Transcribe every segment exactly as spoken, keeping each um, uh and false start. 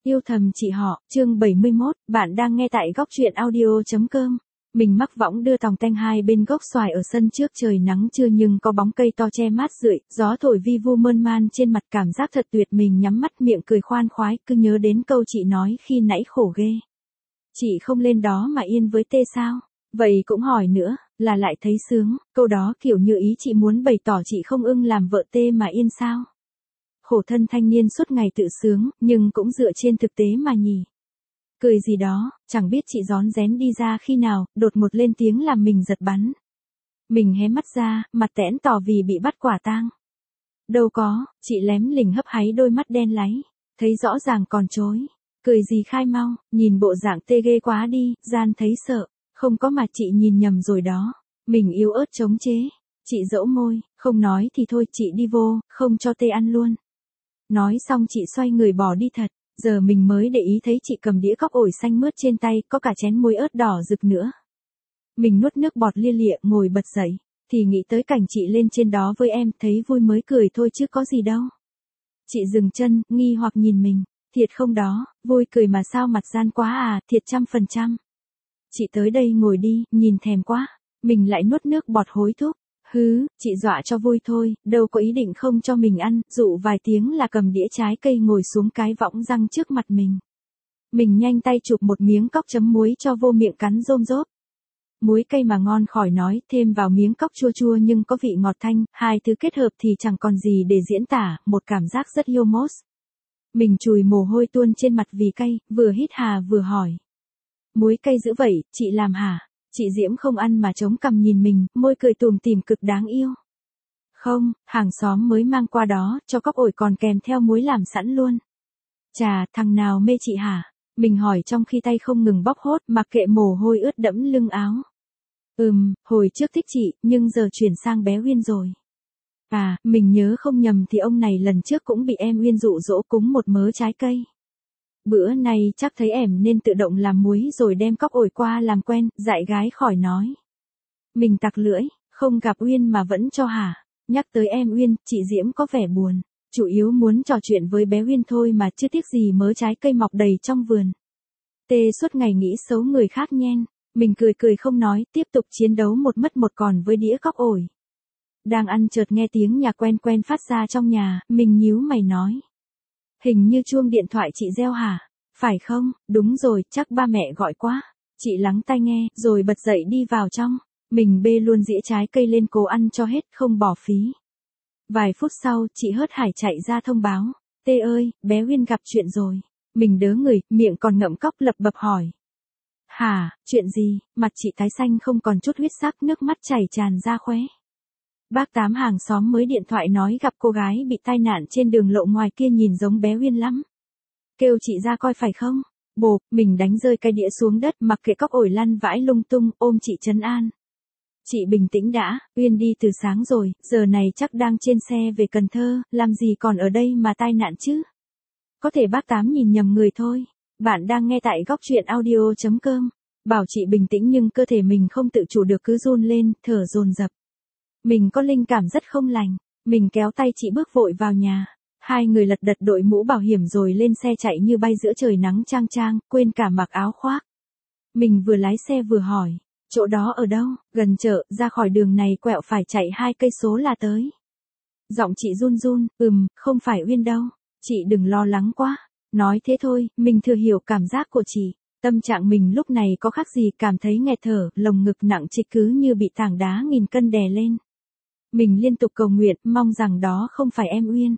Yêu thầm chị họ, chương bảy mươi mốt, bạn đang nghe tại góc truyện audio.com. Mình mắc võng đưa tòng tanh hai bên gốc xoài ở sân trước, trời nắng trưa nhưng có bóng cây to che mát rượi, gió thổi vi vu mơn man trên mặt, cảm giác thật tuyệt. Mình nhắm mắt miệng cười khoan khoái, cứ nhớ đến câu chị nói khi nãy khổ ghê. Chị không lên đó mà yên với tê sao? Vậy cũng hỏi nữa, là lại thấy sướng, câu đó kiểu như ý chị muốn bày tỏ chị không ưng làm vợ tê mà yên sao? Khổ thân thanh niên suốt ngày tự sướng, nhưng cũng dựa trên thực tế mà nhỉ. Cười gì đó, chẳng biết chị rón rén đi ra khi nào, đột ngột lên tiếng làm mình giật bắn. Mình hé mắt ra, mặt tẽn tỏ vì bị bắt quả tang. Đâu có, chị lém lỉnh hấp háy đôi mắt đen láy, thấy rõ ràng còn chối. Cười gì khai mau, nhìn bộ dạng tê ghê quá đi, gian thấy sợ. Không có mà chị nhìn nhầm rồi đó. Mình yếu ớt chống chế. Chị dẫu môi, không nói thì thôi, chị đi vô, không cho tê ăn luôn. Nói xong chị xoay người bỏ đi thật. Giờ mình mới để ý thấy chị cầm đĩa cóc ổi xanh mướt trên tay, có cả chén muối ớt đỏ rực nữa. Mình nuốt nước bọt lia lịa, ngồi bật dậy. Thì nghĩ tới cảnh chị lên trên đó với em, thấy vui mới cười thôi chứ có gì đâu. Chị dừng chân, nghi hoặc nhìn mình. Thiệt không đó, vui cười mà sao mặt gian quá à, thiệt trăm phần trăm. Chị tới đây ngồi đi, nhìn thèm quá. Mình lại nuốt nước bọt hối thúc. Hứ, chị dọa cho vui thôi, đâu có ý định không cho mình ăn, dụ vài tiếng là cầm đĩa trái cây ngồi xuống cái võng răng trước mặt mình. Mình nhanh tay chụp một miếng cóc chấm muối cho vô miệng cắn rôm rốp. Muối cây mà ngon khỏi nói, thêm vào miếng cóc chua chua nhưng có vị ngọt thanh, hai thứ kết hợp thì chẳng còn gì để diễn tả, một cảm giác rất yomos. Mình chùi mồ hôi tuôn trên mặt vì cay, vừa hít hà vừa hỏi. Muối cay dữ vậy, chị làm hả? Chị Diễm không ăn mà chống cằm nhìn mình, môi cười tủm tỉm cực đáng yêu. Không, hàng xóm mới mang qua đó, cho cóc ổi còn kèm theo muối làm sẵn luôn. Chà, thằng nào mê chị hả? Mình hỏi trong khi tay không ngừng bóc hốt, mặc kệ mồ hôi ướt đẫm lưng áo. Ừm, hồi trước thích chị, nhưng giờ chuyển sang bé Uyên rồi. À, mình nhớ không nhầm thì ông này lần trước cũng bị em Uyên dụ dỗ cúng một mớ trái cây. Bữa nay chắc thấy em nên tự động làm muối rồi đem cóc ổi qua làm quen, dạy gái khỏi nói. Mình tặc lưỡi, không gặp Uyên mà vẫn cho hả? Nhắc tới em Uyên, chị Diễm có vẻ buồn. Chủ yếu muốn trò chuyện với bé Uyên thôi mà chưa tiếc gì mớ trái cây mọc đầy trong vườn. Tê suốt ngày nghĩ xấu người khác nhen. Mình cười cười không nói, tiếp tục chiến đấu một mất một còn với đĩa cóc ổi. Đang ăn chợt nghe tiếng nhà quen quen phát ra trong nhà, mình nhíu mày nói. Hình như chuông điện thoại chị reo hả? Phải không? Đúng rồi, chắc ba mẹ gọi quá. Chị lắng tai nghe, rồi bật dậy đi vào trong. Mình bê luôn dĩa trái cây lên cố ăn cho hết, không bỏ phí. Vài phút sau, chị hớt hải chạy ra thông báo. Tê ơi, bé Uyên gặp chuyện rồi. Mình đớ người, miệng còn ngậm cóc lập bập hỏi. Hả, chuyện gì? Mặt chị tái xanh không còn chút huyết sắc, nước mắt chảy tràn ra khóe. Bác Tám hàng xóm mới điện thoại nói gặp cô gái bị tai nạn trên đường lộ ngoài kia nhìn giống bé Uyên lắm. Kêu chị ra coi phải không? Bộp, mình đánh rơi cái đĩa xuống đất mặc kệ cóc ổi lăn vãi lung tung, ôm chị trấn an. Chị bình tĩnh đã, Uyên đi từ sáng rồi, giờ này chắc đang trên xe về Cần Thơ, làm gì còn ở đây mà tai nạn chứ? Có thể bác Tám nhìn nhầm người thôi. Bạn đang nghe tại góc truyện audio.com. Bảo chị bình tĩnh nhưng cơ thể mình không tự chủ được cứ run lên, thở dồn dập. Mình có linh cảm rất không lành. Mình kéo tay chị bước vội vào nhà. Hai người lật đật đội mũ bảo hiểm rồi lên xe chạy như bay giữa trời nắng chang chang, quên cả mặc áo khoác. Mình vừa lái xe vừa hỏi, chỗ đó ở đâu? Gần chợ, ra khỏi đường này quẹo phải chạy hai cây số là tới. Giọng chị run run, ừm, không phải Uyên đâu. Chị đừng lo lắng quá. Nói thế thôi, mình thừa hiểu cảm giác của chị. Tâm trạng mình lúc này có khác gì, cảm thấy nghẹt thở, lồng ngực nặng trịch cứ như bị tảng đá nghìn cân đè lên. Mình liên tục cầu nguyện, mong rằng đó không phải em Uyên.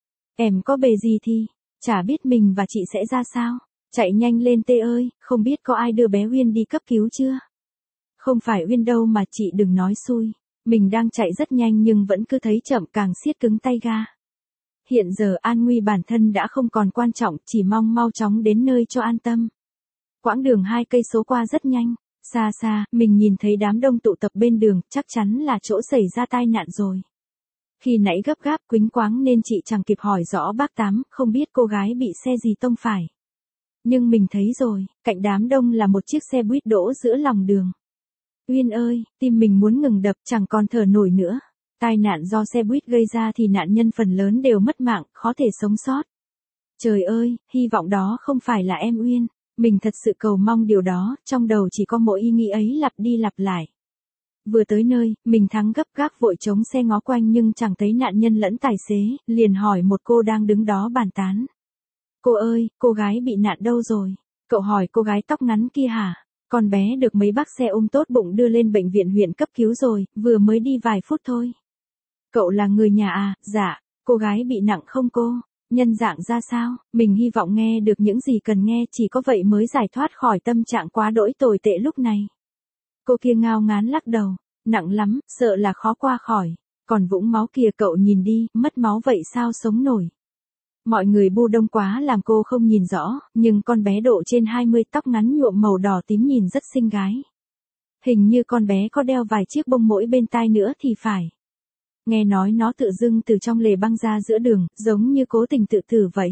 Em có bề gì thì, chả biết mình và chị sẽ ra sao. Chạy nhanh lên Tê ơi, không biết có ai đưa bé Uyên đi cấp cứu chưa? Không phải Uyên đâu mà chị đừng nói xui. Mình đang chạy rất nhanh nhưng vẫn cứ thấy chậm, càng siết cứng tay ga. Hiện giờ an nguy bản thân đã không còn quan trọng, chỉ mong mau chóng đến nơi cho an tâm. Quãng đường hai cây số qua rất nhanh. Xa xa, mình nhìn thấy đám đông tụ tập bên đường, chắc chắn là chỗ xảy ra tai nạn rồi. Khi nãy gấp gáp quýnh quáng nên chị chẳng kịp hỏi rõ bác Tám, không biết cô gái bị xe gì tông phải. Nhưng mình thấy rồi, cạnh đám đông là một chiếc xe buýt đỗ giữa lòng đường. Uyên ơi, tim mình muốn ngừng đập, chẳng còn thở nổi nữa. Tai nạn do xe buýt gây ra thì nạn nhân phần lớn đều mất mạng, khó thể sống sót. Trời ơi, hy vọng đó không phải là em Uyên. Mình thật sự cầu mong điều đó, trong đầu chỉ có mỗi ý nghĩ ấy lặp đi lặp lại. Vừa tới nơi, mình thắng gấp gáp vội chống xe ngó quanh nhưng chẳng thấy nạn nhân lẫn tài xế, liền hỏi một cô đang đứng đó bàn tán. Cô ơi, cô gái bị nạn đâu rồi? Cậu hỏi cô gái tóc ngắn kia hả? Con bé được mấy bác xe ôm tốt bụng đưa lên bệnh viện huyện cấp cứu rồi, vừa mới đi vài phút thôi. Cậu là người nhà à? Dạ. Cô gái bị nặng không cô? Nhân dạng ra sao? Mình hy vọng nghe được những gì cần nghe, chỉ có vậy mới giải thoát khỏi tâm trạng quá đỗi tồi tệ lúc này. Cô kia ngao ngán lắc đầu. Nặng lắm, sợ là khó qua khỏi. Còn vũng máu kia cậu nhìn đi, mất máu vậy sao sống nổi. Mọi người bu đông quá làm cô không nhìn rõ, nhưng con bé độ trên hai mươi tóc ngắn nhuộm màu đỏ tím nhìn rất xinh gái. Hình như con bé có đeo vài chiếc bông mỗi bên tai nữa thì phải. Nghe nói nó tự dưng từ trong lề băng ra giữa đường, giống như cố tình tự tử vậy.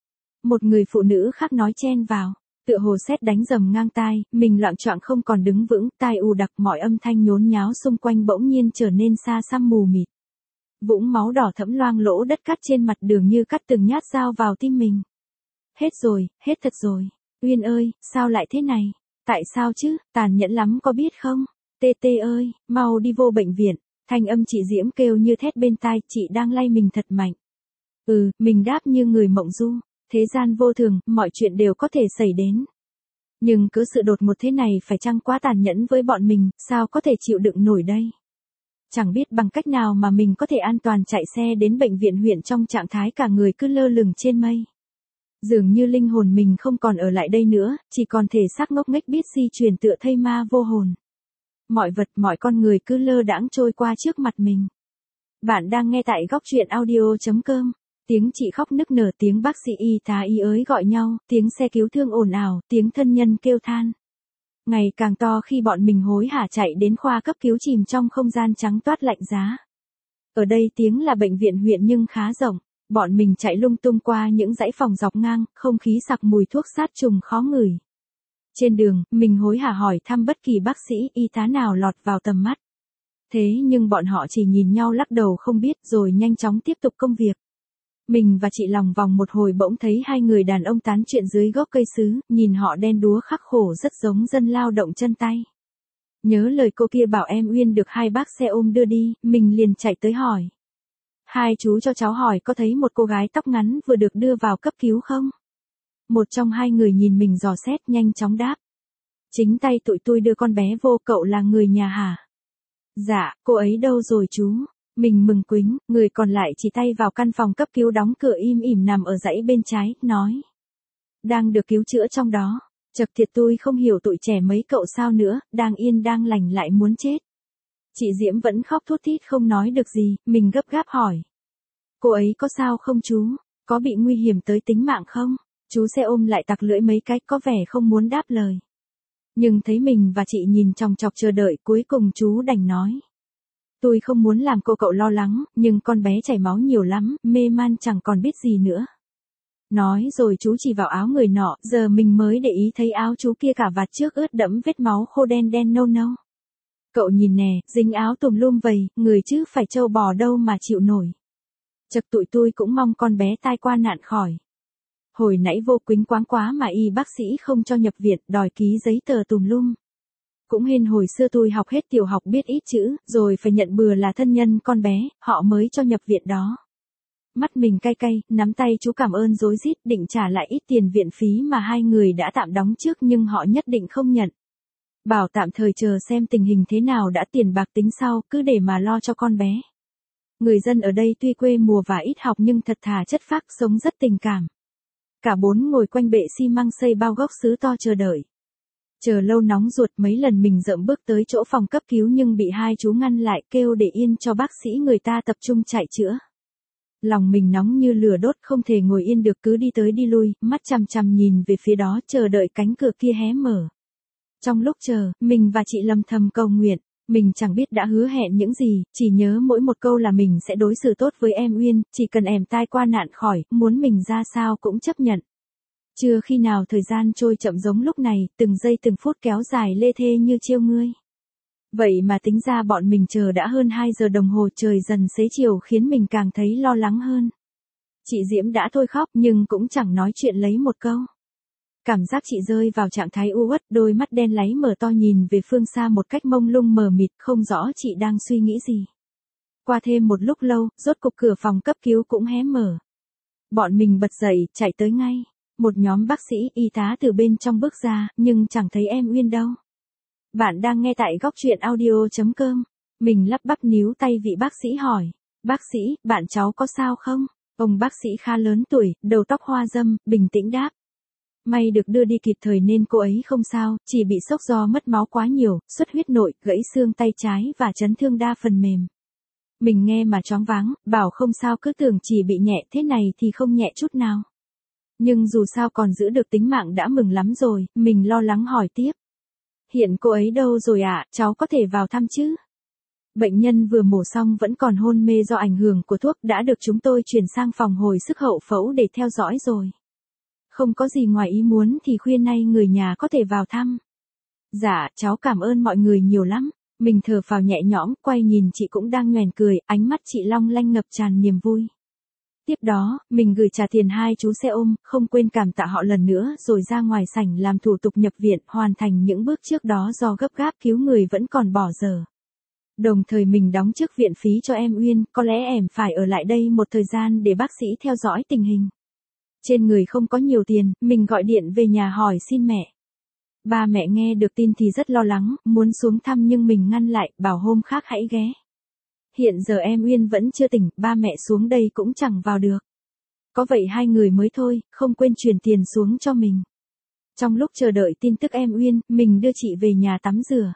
Một người phụ nữ khác nói chen vào. Tựa hồ sét đánh rầm ngang tai, mình loạng choạng không còn đứng vững, tai ù đặc, mọi âm thanh nhốn nháo xung quanh bỗng nhiên trở nên xa xăm mù mịt. Vũng máu đỏ thẫm loang lỗ đất cắt trên mặt đường như cắt từng nhát dao vào tim mình. Hết rồi, hết thật rồi. Uyên ơi, sao lại thế này? Tại sao chứ, tàn nhẫn lắm có biết không? Tê tê ơi, mau đi vô bệnh viện. Thanh âm chị Diễm kêu như thét bên tai, chị đang lay mình thật mạnh. Ừ, mình đáp như người mộng du. Thế gian vô thường, mọi chuyện đều có thể xảy đến. Nhưng cứ sự đột ngột thế này phải chăng quá tàn nhẫn với bọn mình, sao có thể chịu đựng nổi đây? Chẳng biết bằng cách nào mà mình có thể an toàn chạy xe đến bệnh viện huyện trong trạng thái cả người cứ lơ lửng trên mây. Dường như linh hồn mình không còn ở lại đây nữa, chỉ còn thể xác ngốc nghếch biết di chuyển tựa thây ma vô hồn. Mọi vật, mọi con người cứ lơ đãng trôi qua trước mặt mình. Bạn đang nghe tại góc truyện audio chấm com. Tiếng chị khóc nức nở, tiếng bác sĩ y tá y ới gọi nhau, tiếng xe cứu thương ồn ào, tiếng thân nhân kêu than. Ngày càng to khi bọn mình hối hả chạy đến khoa cấp cứu chìm trong không gian trắng toát lạnh giá. Ở đây tiếng là bệnh viện huyện nhưng khá rộng, bọn mình chạy lung tung qua những dãy phòng dọc ngang, không khí sặc mùi thuốc sát trùng khó ngửi. Trên đường, mình hối hả hỏi thăm bất kỳ bác sĩ y tá nào lọt vào tầm mắt. Thế nhưng bọn họ chỉ nhìn nhau lắc đầu không biết rồi nhanh chóng tiếp tục công việc. Mình và chị lòng vòng một hồi bỗng thấy hai người đàn ông tán chuyện dưới gốc cây sứ, nhìn họ đen đúa khắc khổ rất giống dân lao động chân tay. Nhớ lời cô kia bảo em Uyên được hai bác xe ôm đưa đi, mình liền chạy tới hỏi. Hai chú cho cháu hỏi có thấy một cô gái tóc ngắn vừa được đưa vào cấp cứu không? Một trong hai người nhìn mình dò xét nhanh chóng đáp. Chính tay tụi tôi đưa con bé vô, cậu là người nhà hả? Dạ, cô ấy đâu rồi chú? Mình mừng quính, người còn lại chỉ tay vào căn phòng cấp cứu đóng cửa im ỉm nằm ở dãy bên trái, nói. Đang được cứu chữa trong đó. Chật thiệt tôi không hiểu tụi trẻ mấy cậu sao nữa, đang yên đang lành lại muốn chết. Chị Diễm vẫn khóc thút thít không nói được gì, mình gấp gáp hỏi. Cô ấy có sao không chú? Có bị nguy hiểm tới tính mạng không? Chú xe ôm lại tặc lưỡi mấy cái có vẻ không muốn đáp lời. Nhưng thấy mình và chị nhìn chòng chọc chờ đợi, cuối cùng chú đành nói. Tôi không muốn làm cô cậu lo lắng, nhưng con bé chảy máu nhiều lắm, mê man chẳng còn biết gì nữa. Nói rồi chú chỉ vào áo người nọ, giờ mình mới để ý thấy áo chú kia cả vạt trước ướt đẫm vết máu khô đen đen nâu nâu. Cậu nhìn nè, dính áo tùm lum vầy, người chứ phải trâu bò đâu mà chịu nổi. Chật tụi tôi cũng mong con bé tai qua nạn khỏi. Hồi nãy vô quính quáng quá mà y bác sĩ không cho nhập viện, đòi ký giấy tờ tùm lum. Cũng hên hồi xưa tôi học hết tiểu học biết ít chữ, rồi phải nhận bừa là thân nhân con bé, họ mới cho nhập viện đó. Mắt mình cay cay, nắm tay chú cảm ơn rối rít, định trả lại ít tiền viện phí mà hai người đã tạm đóng trước nhưng họ nhất định không nhận. Bảo tạm thời chờ xem tình hình thế nào đã tiền bạc tính sau, cứ để mà lo cho con bé. Người dân ở đây tuy quê mùa và ít học nhưng thật thà chất phác, sống rất tình cảm. Cả bốn ngồi quanh bệ xi măng xây bao gốc sứ to chờ đợi. Chờ lâu nóng ruột, mấy lần mình dậm bước tới chỗ phòng cấp cứu nhưng bị hai chú ngăn lại, kêu để yên cho bác sĩ người ta tập trung chạy chữa. Lòng mình nóng như lửa đốt, không thể ngồi yên được, cứ đi tới đi lui, mắt chằm chằm nhìn về phía đó, chờ đợi cánh cửa kia hé mở. Trong lúc chờ, mình và chị lầm thầm cầu nguyện. Mình chẳng biết đã hứa hẹn những gì, chỉ nhớ mỗi một câu là mình sẽ đối xử tốt với em Uyên, chỉ cần em tai qua nạn khỏi, muốn mình ra sao cũng chấp nhận. Chưa khi nào thời gian trôi chậm giống lúc này, từng giây từng phút kéo dài lê thê như chiêu ngươi. Vậy mà tính ra bọn mình chờ đã hơn hai giờ đồng hồ, trời dần xế chiều khiến mình càng thấy lo lắng hơn. Chị Diễm đã thôi khóc nhưng cũng chẳng nói chuyện lấy một câu. Cảm giác chị rơi vào trạng thái u uất, đôi mắt đen láy mở to nhìn về phương xa một cách mông lung mờ mịt, không rõ chị đang suy nghĩ gì. Qua thêm một lúc lâu, rốt cục cửa phòng cấp cứu cũng hé mở. Bọn mình bật dậy, chạy tới ngay. Một nhóm bác sĩ, y tá từ bên trong bước ra, nhưng chẳng thấy em Uyên đâu. Bạn đang nghe tại góc truyện audio chấm com. Mình lắp bắp níu tay vị bác sĩ hỏi. Bác sĩ, bạn cháu có sao không? Ông bác sĩ khá lớn tuổi, đầu tóc hoa râm, bình tĩnh đáp. May được đưa đi kịp thời nên cô ấy không sao, chỉ bị sốc do mất máu quá nhiều, xuất huyết nội, gãy xương tay trái và chấn thương đa phần mềm. Mình nghe mà choáng váng, bảo không sao cứ tưởng chỉ bị nhẹ, thế này thì không nhẹ chút nào. Nhưng dù sao còn giữ được tính mạng đã mừng lắm rồi, mình lo lắng hỏi tiếp. Hiện cô ấy đâu rồi ạ, à? Cháu có thể vào thăm chứ? Bệnh nhân vừa mổ xong vẫn còn hôn mê do ảnh hưởng của thuốc, đã được chúng tôi chuyển sang phòng hồi sức hậu phẫu để theo dõi rồi. Không có gì ngoài ý muốn thì khuya nay người nhà có thể vào thăm. Dạ, cháu cảm ơn mọi người nhiều lắm. Mình thở phào nhẹ nhõm, quay nhìn chị cũng đang nhoẻn cười, ánh mắt chị long lanh ngập tràn niềm vui. Tiếp đó, mình gửi trả tiền hai chú xe ôm, không quên cảm tạ họ lần nữa rồi ra ngoài sảnh làm thủ tục nhập viện, hoàn thành những bước trước đó do gấp gáp cứu người vẫn còn bỏ dở. Đồng thời mình đóng trước viện phí cho em Uyên, có lẽ em phải ở lại đây một thời gian để bác sĩ theo dõi tình hình. Trên người không có nhiều tiền, mình gọi điện về nhà hỏi xin mẹ. Ba mẹ nghe được tin thì rất lo lắng, muốn xuống thăm nhưng mình ngăn lại, bảo hôm khác hãy ghé. Hiện giờ em Uyên vẫn chưa tỉnh, ba mẹ xuống đây cũng chẳng vào được. Có vậy hai người mới thôi, không quên chuyển tiền xuống cho mình. Trong lúc chờ đợi tin tức em Uyên, mình đưa chị về nhà tắm rửa.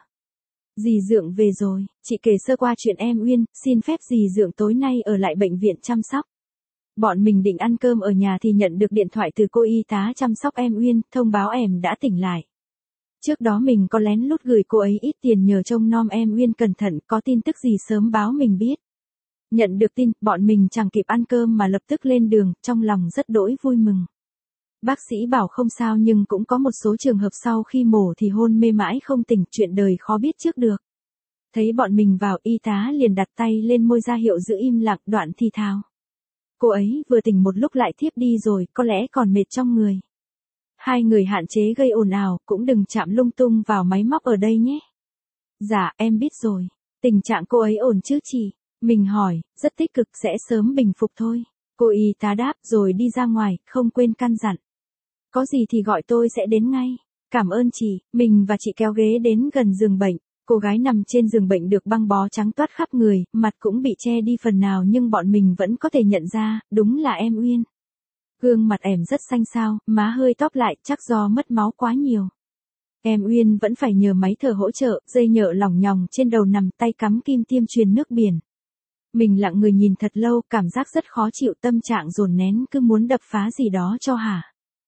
Dì Dượng về rồi, chị kể sơ qua chuyện em Uyên, xin phép dì Dượng tối nay ở lại bệnh viện chăm sóc. Bọn mình định ăn cơm ở nhà thì nhận được điện thoại từ cô y tá chăm sóc em Uyên, thông báo em đã tỉnh lại. Trước đó mình có lén lút gửi cô ấy ít tiền nhờ trông nom em Uyên cẩn thận, có tin tức gì sớm báo mình biết. Nhận được tin, bọn mình chẳng kịp ăn cơm mà lập tức lên đường, trong lòng rất đỗi vui mừng. Bác sĩ bảo không sao nhưng cũng có một số trường hợp sau khi mổ thì hôn mê mãi không tỉnh, chuyện đời khó biết trước được. Thấy bọn mình vào, y tá liền đặt tay lên môi ra hiệu giữ im lặng, đoạn thì thào. Cô ấy vừa tỉnh một lúc lại thiếp đi rồi, có lẽ còn mệt trong người. Hai người hạn chế gây ồn ào, cũng đừng chạm lung tung vào máy móc ở đây nhé. Dạ, em biết rồi. Tình trạng cô ấy ổn chứ chị? Mình hỏi, rất tích cực, sẽ sớm bình phục thôi. Cô y tá đáp rồi đi ra ngoài, không quên căn dặn. Có gì thì gọi tôi sẽ đến ngay. Cảm ơn chị, mình và chị kéo ghế đến gần giường bệnh. Cô gái nằm trên giường bệnh được băng bó trắng toát khắp người, mặt cũng bị che đi phần nào nhưng bọn mình vẫn có thể nhận ra, đúng là em Uyên. Gương mặt em rất xanh xao, má hơi tóp lại, chắc do mất máu quá nhiều. Em Uyên vẫn phải nhờ máy thở hỗ trợ, dây nhợ lỏng nhòng trên đầu nằm, tay cắm kim tiêm truyền nước biển. Mình lặng người nhìn thật lâu, cảm giác rất khó chịu, tâm trạng dồn nén, cứ muốn đập phá gì đó cho hả.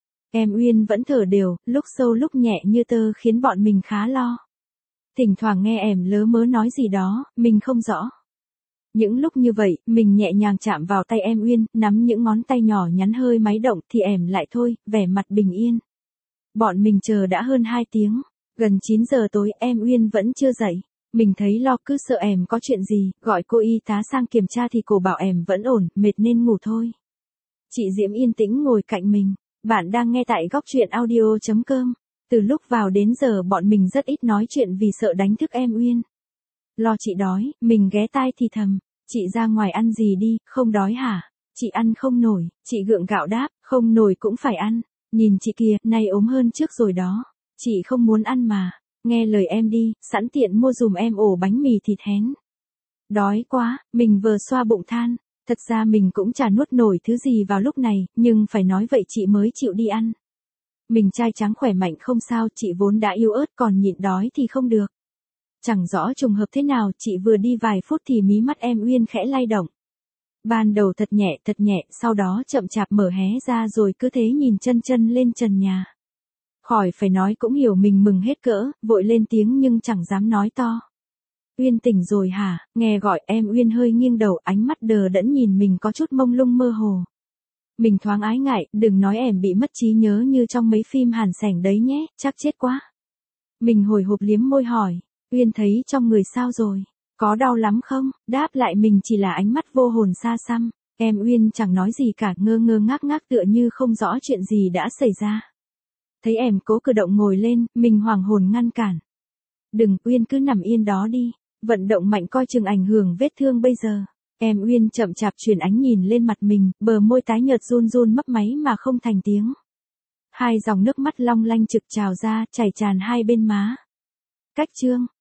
Em Uyên vẫn thở đều, lúc sâu lúc nhẹ như tơ khiến bọn mình khá lo. Thỉnh thoảng nghe em lớ mớ nói gì đó, mình không rõ. Những lúc như vậy, mình nhẹ nhàng chạm vào tay em Uyên, nắm những ngón tay nhỏ nhắn hơi máy động thì em lại thôi, vẻ mặt bình yên. Bọn mình chờ đã hơn hai tiếng, gần chín giờ tối em Uyên vẫn chưa dậy. Mình thấy lo, cứ sợ em có chuyện gì, gọi cô y tá sang kiểm tra thì cô bảo em vẫn ổn, mệt nên ngủ thôi. Chị Diễm yên tĩnh ngồi cạnh mình. Bạn đang nghe tại góc truyện audio chấm com. Từ lúc vào đến giờ bọn mình rất ít nói chuyện vì sợ đánh thức em Uyên. Lo chị đói, mình ghé tai thì thầm. Chị ra ngoài ăn gì đi, không đói hả? Chị ăn không nổi, chị gượng gạo đáp, không nổi cũng phải ăn. Nhìn chị kìa, nay ốm hơn trước rồi đó. Chị không muốn ăn mà. Nghe lời em đi, sẵn tiện mua dùm em ổ bánh mì thịt hén. Đói quá, mình vừa xoa bụng than. Thật ra mình cũng chả nuốt nổi thứ gì vào lúc này, nhưng phải nói vậy chị mới chịu đi ăn. Mình trai trắng khỏe mạnh không sao, chị vốn đã yếu ớt còn nhịn đói thì không được. Chẳng rõ trùng hợp thế nào, chị vừa đi vài phút thì mí mắt em Uyên khẽ lay động. Ban đầu thật nhẹ thật nhẹ, sau đó chậm chạp mở hé ra rồi cứ thế nhìn chân chân lên trần nhà. Khỏi phải nói cũng hiểu mình mừng hết cỡ, vội lên tiếng nhưng chẳng dám nói to. Uyên tỉnh rồi hả? Nghe gọi em Uyên hơi nghiêng đầu, ánh mắt đờ đẫn nhìn mình có chút mông lung mơ hồ. Mình thoáng ái ngại, đừng nói em bị mất trí nhớ như trong mấy phim Hàn Sảnh đấy nhé, chắc chết quá. Mình hồi hộp liếm môi hỏi, Uyên thấy trong người sao rồi? Có đau lắm không? Đáp lại mình chỉ là ánh mắt vô hồn xa xăm. Em Uyên chẳng nói gì cả, ngơ ngơ ngác ngác tựa như không rõ chuyện gì đã xảy ra. Thấy em cố cử động ngồi lên, mình hoảng hồn ngăn cản. Đừng, Uyên cứ nằm yên đó đi, vận động mạnh coi chừng ảnh hưởng vết thương bây giờ. Em Uyên chậm chạp chuyển ánh nhìn lên mặt mình, bờ môi tái nhợt run run mấp máy mà không thành tiếng. Hai dòng nước mắt long lanh trực trào ra, chảy tràn hai bên má. Cách chương